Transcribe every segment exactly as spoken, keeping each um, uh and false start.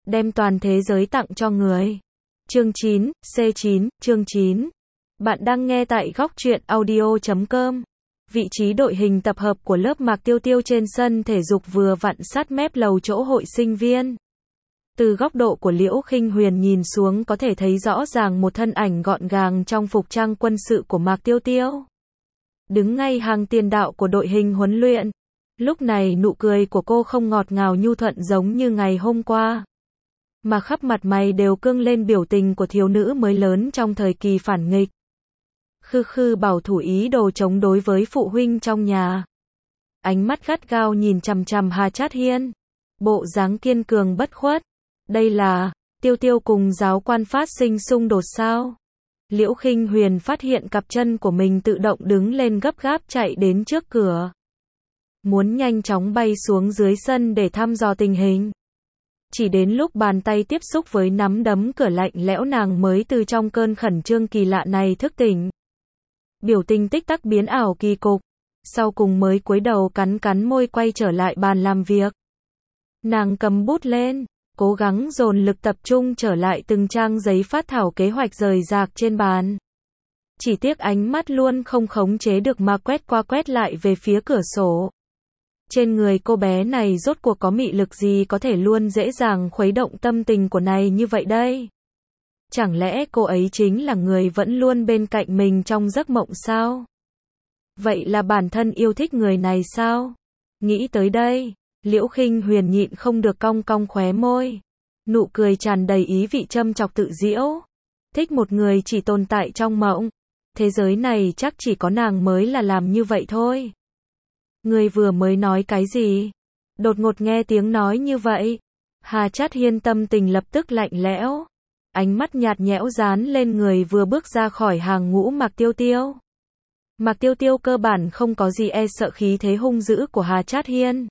đem toàn thế giới tặng cho người. Chương chín, C chín, chương chín. Bạn đang nghe tại góc truyện audio chấm com. Vị trí đội hình tập hợp của lớp Mạc Tiêu Tiêu trên sân thể dục vừa vặn sát mép lầu chỗ hội sinh viên. Từ góc độ của Liễu Khinh Huyền nhìn xuống có thể thấy rõ ràng một thân ảnh gọn gàng trong phục trang quân sự của Mạc Tiêu Tiêu. Đứng ngay hàng tiền đạo của đội hình huấn luyện. Lúc này nụ cười của cô không ngọt ngào nhu thuận giống như ngày hôm qua, mà khắp mặt mày đều cương lên biểu tình của thiếu nữ mới lớn trong thời kỳ phản nghịch. Khư khư bảo thủ ý đồ chống đối với phụ huynh trong nhà. Ánh mắt gắt gao nhìn chằm chằm Hà Trát Hiên. Bộ dáng kiên cường bất khuất. Đây là, Tiêu Tiêu cùng giáo quan phát sinh xung đột sao? Liễu Khinh Huyền phát hiện cặp chân của mình tự động đứng lên gấp gáp chạy đến trước cửa. Muốn nhanh chóng bay xuống dưới sân để thăm dò tình hình. Chỉ đến lúc bàn tay tiếp xúc với nắm đấm cửa lạnh lẽo nàng mới từ trong cơn khẩn trương kỳ lạ này thức tỉnh. Biểu tình tích tắc biến ảo kỳ cục. Sau cùng mới cúi đầu cắn cắn môi quay trở lại bàn làm việc. Nàng cầm bút lên, cố gắng dồn lực tập trung trở lại từng trang giấy phát thảo kế hoạch rời rạc trên bàn. Chỉ tiếc ánh mắt luôn không khống chế được mà quét qua quét lại về phía cửa sổ. Trên người cô bé này rốt cuộc có mị lực gì có thể luôn dễ dàng khuấy động tâm tình của này như vậy đây? Chẳng lẽ cô ấy chính là người vẫn luôn bên cạnh mình trong giấc mộng sao? Vậy là bản thân yêu thích người này sao? Nghĩ tới đây, Liễu Khinh Huyền nhịn không được cong cong khóe môi. Nụ cười tràn đầy ý vị châm chọc tự giễu. Thích một người chỉ tồn tại trong mộng. Thế giới này chắc chỉ có nàng mới là làm như vậy thôi. Người vừa mới nói cái gì? Đột ngột nghe tiếng nói như vậy. Hà Trát Hiên tâm tình lập tức lạnh lẽo. Ánh mắt nhạt nhẽo dán lên người vừa bước ra khỏi hàng ngũ Mạc Tiêu Tiêu. Mạc Tiêu Tiêu cơ bản không có gì e sợ khí thế hung dữ của Hà Trát Hiên.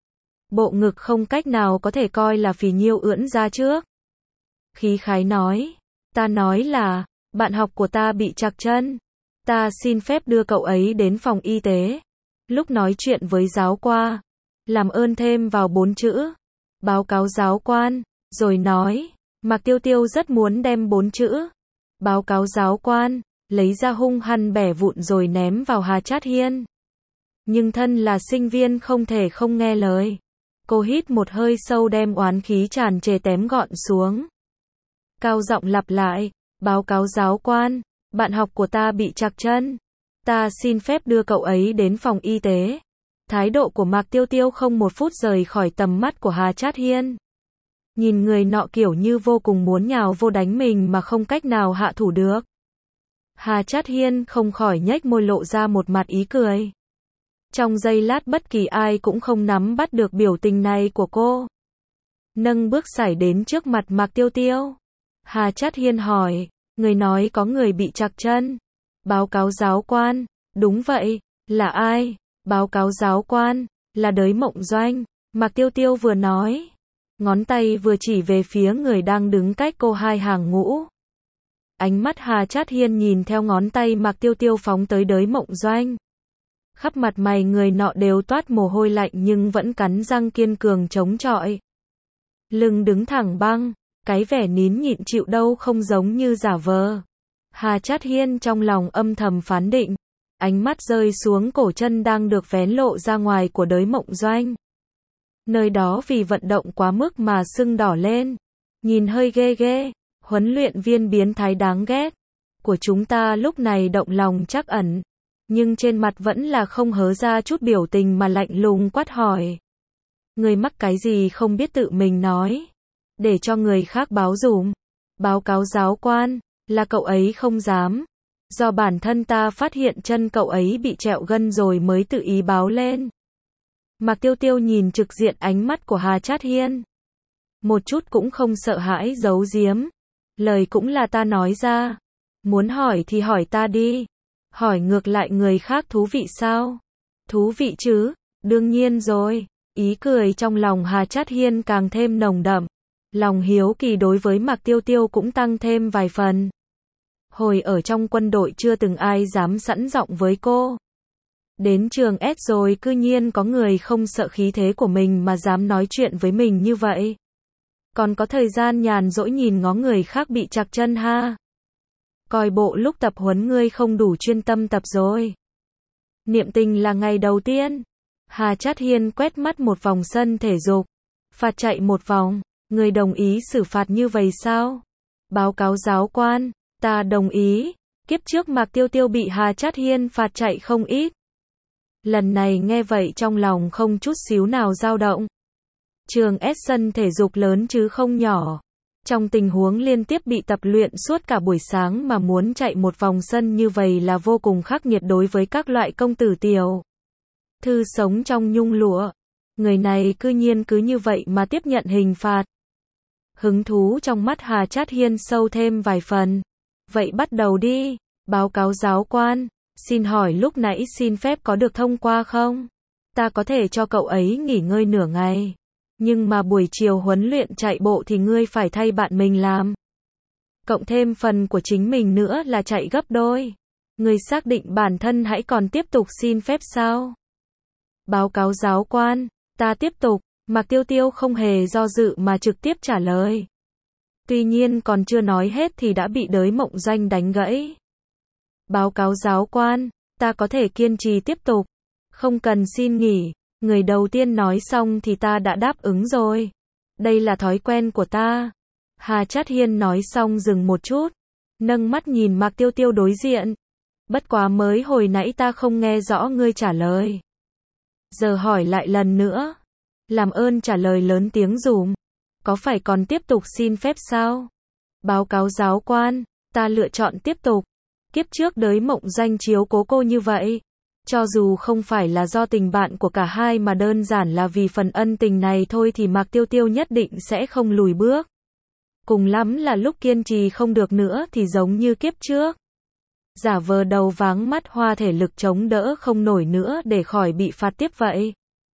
Bộ ngực không cách nào có thể coi là phì nhiêu ưỡn ra trước. Khí khái nói. Ta nói là, bạn học của ta bị trặc chân. Ta xin phép đưa cậu ấy đến phòng y tế. Lúc nói chuyện với giáo quan, làm ơn thêm vào bốn chữ. Báo cáo giáo quan, rồi nói. Mạc Tiêu Tiêu rất muốn đem bốn chữ. Báo cáo giáo quan, lấy ra hung hăng bẻ vụn rồi ném vào Hà Trát Hiên. Nhưng thân là sinh viên không thể không nghe lời. Cô hít một hơi sâu đem oán khí tràn trề tém gọn xuống. Cao giọng lặp lại, báo cáo giáo quan, bạn học của ta bị trặc chân. Ta xin phép đưa cậu ấy đến phòng y tế. Thái độ của Mạc Tiêu Tiêu không một phút rời khỏi tầm mắt của Hà Trát Hiên. Nhìn người nọ kiểu như vô cùng muốn nhào vô đánh mình mà không cách nào hạ thủ được. Hà Trát Hiên không khỏi nhếch môi lộ ra một mặt ý cười. Trong giây lát bất kỳ ai cũng không nắm bắt được biểu tình này của cô. Nâng bước sải đến trước mặt Mạc Tiêu Tiêu. Hà Trát Hiên hỏi, người nói có người bị trặc chân. Báo cáo giáo quan, đúng vậy, là ai? Báo cáo giáo quan, là Đới Mộng Doanh. Mạc Tiêu Tiêu vừa nói, ngón tay vừa chỉ về phía người đang đứng cách cô hai hàng ngũ. Ánh mắt Hà Trát Hiên nhìn theo ngón tay Mạc Tiêu Tiêu phóng tới Đới Mộng Doanh. Khắp mặt mày người nọ đều toát mồ hôi lạnh nhưng vẫn cắn răng kiên cường chống chọi. Lưng đứng thẳng băng, cái vẻ nín nhịn chịu đâu không giống như giả vờ. Hà Trát Hiên trong lòng âm thầm phán định, ánh mắt rơi xuống cổ chân đang được vén lộ ra ngoài của Đới Mộng Doanh. Nơi đó vì vận động quá mức mà sưng đỏ lên, nhìn hơi ghê ghê. Huấn luyện viên biến thái đáng ghét của chúng ta lúc này động lòng trắc ẩn, nhưng trên mặt vẫn là không hớ ra chút biểu tình mà lạnh lùng quát hỏi. Người mắc cái gì không biết tự mình nói, để cho người khác báo dùm. Báo cáo giáo quan, là cậu ấy không dám. Do bản thân ta phát hiện chân cậu ấy bị trẹo gân rồi mới tự ý báo lên. Mạc Tiêu Tiêu nhìn trực diện ánh mắt của Hà Trát Hiên. Một chút cũng không sợ hãi giấu giếm. Lời cũng là ta nói ra. Muốn hỏi thì hỏi ta đi. Hỏi ngược lại người khác thú vị sao? Thú vị chứ, đương nhiên rồi. Ý cười trong lòng Hà Trát Hiên càng thêm nồng đậm. Lòng hiếu kỳ đối với Mạc Tiêu Tiêu cũng tăng thêm vài phần. Hồi ở trong quân đội chưa từng ai dám sẵn giọng với cô. Đến trường S rồi cư nhiên có người không sợ khí thế của mình mà dám nói chuyện với mình như vậy. Còn có thời gian nhàn rỗi nhìn ngó người khác bị trặc chân ha. Coi bộ lúc tập huấn ngươi không đủ chuyên tâm tập rồi. Niệm tình là ngày đầu tiên. Hà Chát Hiên quét mắt một vòng sân thể dục. Phạt chạy một vòng. Ngươi đồng ý xử phạt như vậy sao? Báo cáo giáo quan. Ta đồng ý. Kiếp trước Mạc Tiêu Tiêu bị Hà Chát Hiên phạt chạy không ít. Lần này nghe vậy trong lòng không chút xíu nào dao động. Trường S sân thể dục lớn chứ không nhỏ. Trong tình huống liên tiếp bị tập luyện suốt cả buổi sáng mà muốn chạy một vòng sân như vậy là vô cùng khắc nghiệt đối với các loại công tử tiểu thư sống trong nhung lụa. Người này cư nhiên cứ như vậy mà tiếp nhận hình phạt. Hứng thú trong mắt Hà Chát Hiên sâu thêm vài phần. Vậy bắt đầu đi. Báo cáo giáo quan. Xin hỏi lúc nãy xin phép có được thông qua không? Ta có thể cho cậu ấy nghỉ ngơi nửa ngày. Nhưng mà buổi chiều huấn luyện chạy bộ thì ngươi phải thay bạn mình làm. Cộng thêm phần của chính mình nữa là chạy gấp đôi. Ngươi xác định bản thân hãy còn tiếp tục xin phép sao? Báo cáo giáo quan. Ta tiếp tục. Mạc Tiêu Tiêu không hề do dự mà trực tiếp trả lời. Tuy nhiên còn chưa nói hết thì đã bị Đới Mộng Doanh đánh gãy. Báo cáo giáo quan. Ta có thể kiên trì tiếp tục. Không cần xin nghỉ. Người đầu tiên nói xong thì ta đã đáp ứng rồi. Đây là thói quen của ta. Hà Chát Hiên nói xong dừng một chút. Nâng mắt nhìn Mạc Tiêu Tiêu đối diện. Bất quá mới hồi nãy ta không nghe rõ ngươi trả lời. Giờ hỏi lại lần nữa. Làm ơn trả lời lớn tiếng dùm. Có phải còn tiếp tục xin phép sao? Báo cáo giáo quan. Ta lựa chọn tiếp tục. Kiếp trước Đới Mộng Doanh chiếu cố cô như vậy. Cho dù không phải là do tình bạn của cả hai mà đơn giản là vì phần ân tình này thôi thì Mạc Tiêu Tiêu nhất định sẽ không lùi bước. Cùng lắm là lúc kiên trì không được nữa thì giống như kiếp trước. Giả vờ đầu váng mắt hoa thể lực chống đỡ không nổi nữa để khỏi bị phạt tiếp vậy.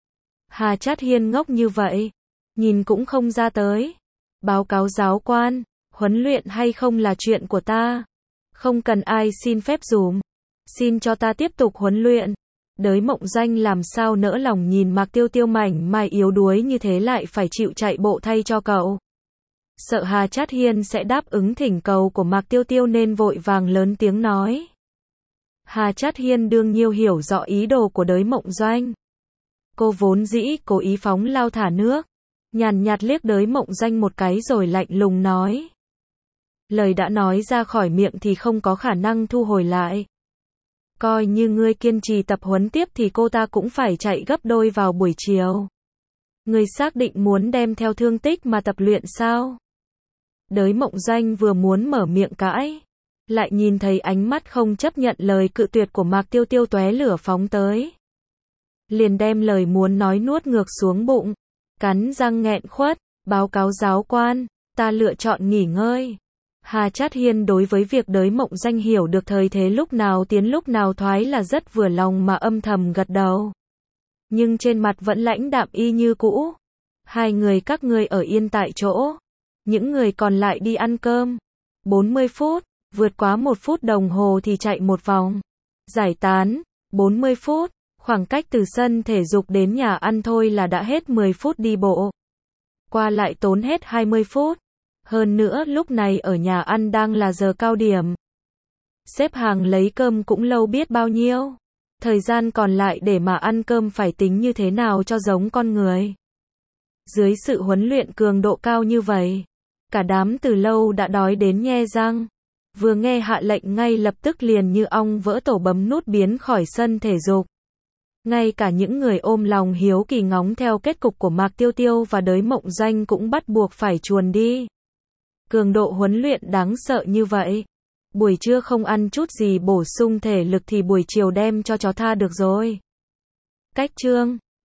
Hà Chát Hiên ngốc như vậy. Nhìn cũng không ra tới. Báo cáo giáo quan. Huấn luyện hay không là chuyện của ta. Không cần ai xin phép dùm. Xin cho ta tiếp tục huấn luyện. Đới Mộng Doanh làm sao nỡ lòng nhìn Mạc Tiêu Tiêu mảnh mai yếu đuối như thế lại phải chịu chạy bộ thay cho cậu. Sợ Hà Chát Hiên sẽ đáp ứng thỉnh cầu của Mạc Tiêu Tiêu nên vội vàng lớn tiếng nói. Hà Chát Hiên đương nhiêu hiểu rõ ý đồ của Đới Mộng Doanh. Cô vốn dĩ cố ý phóng lao thả nước. Nhàn nhạt liếc Đới Mộng Doanh một cái rồi lạnh lùng nói. Lời đã nói ra khỏi miệng thì không có khả năng thu hồi lại. Coi như ngươi kiên trì tập huấn tiếp thì cô ta cũng phải chạy gấp đôi vào buổi chiều. Ngươi xác định muốn đem theo thương tích mà tập luyện sao? Đới Mộng Doanh vừa muốn mở miệng cãi. Lại nhìn thấy ánh mắt không chấp nhận lời cự tuyệt của Mạc Tiêu Tiêu tóe lửa phóng tới. Liền đem lời muốn nói nuốt ngược xuống bụng. Cắn răng nghẹn khuất. Báo cáo giáo quan. Ta lựa chọn nghỉ ngơi. Hà Chát Hiên đối với việc Đới Mộng Doanh hiểu được thời thế lúc nào tiến lúc nào thoái là rất vừa lòng mà âm thầm gật đầu. Nhưng trên mặt vẫn lãnh đạm y như cũ. Hai người các ngươi ở yên tại chỗ. Những người còn lại đi ăn cơm. bốn mươi phút, vượt quá một phút đồng hồ thì chạy một vòng. Giải tán, bốn mươi phút, khoảng cách từ sân thể dục đến nhà ăn thôi là đã hết mười phút đi bộ. Qua lại tốn hết hai mươi phút. Hơn nữa lúc này ở nhà ăn đang là giờ cao điểm. Xếp hàng lấy cơm cũng lâu biết bao nhiêu. Thời gian còn lại để mà ăn cơm phải tính như thế nào cho giống con người. Dưới sự huấn luyện cường độ cao như vậy, cả đám từ lâu đã đói đến nhe răng. Vừa nghe hạ lệnh ngay lập tức liền như ong vỡ tổ bấm nút biến khỏi sân thể dục. Ngay cả những người ôm lòng hiếu kỳ ngóng theo kết cục của Mạc Tiêu Tiêu và Đới Mộng Doanh cũng bắt buộc phải chuồn đi. Cường độ huấn luyện đáng sợ như vậy. Buổi trưa không ăn chút gì bổ sung thể lực thì buổi chiều đem cho chó tha được rồi. Cách chương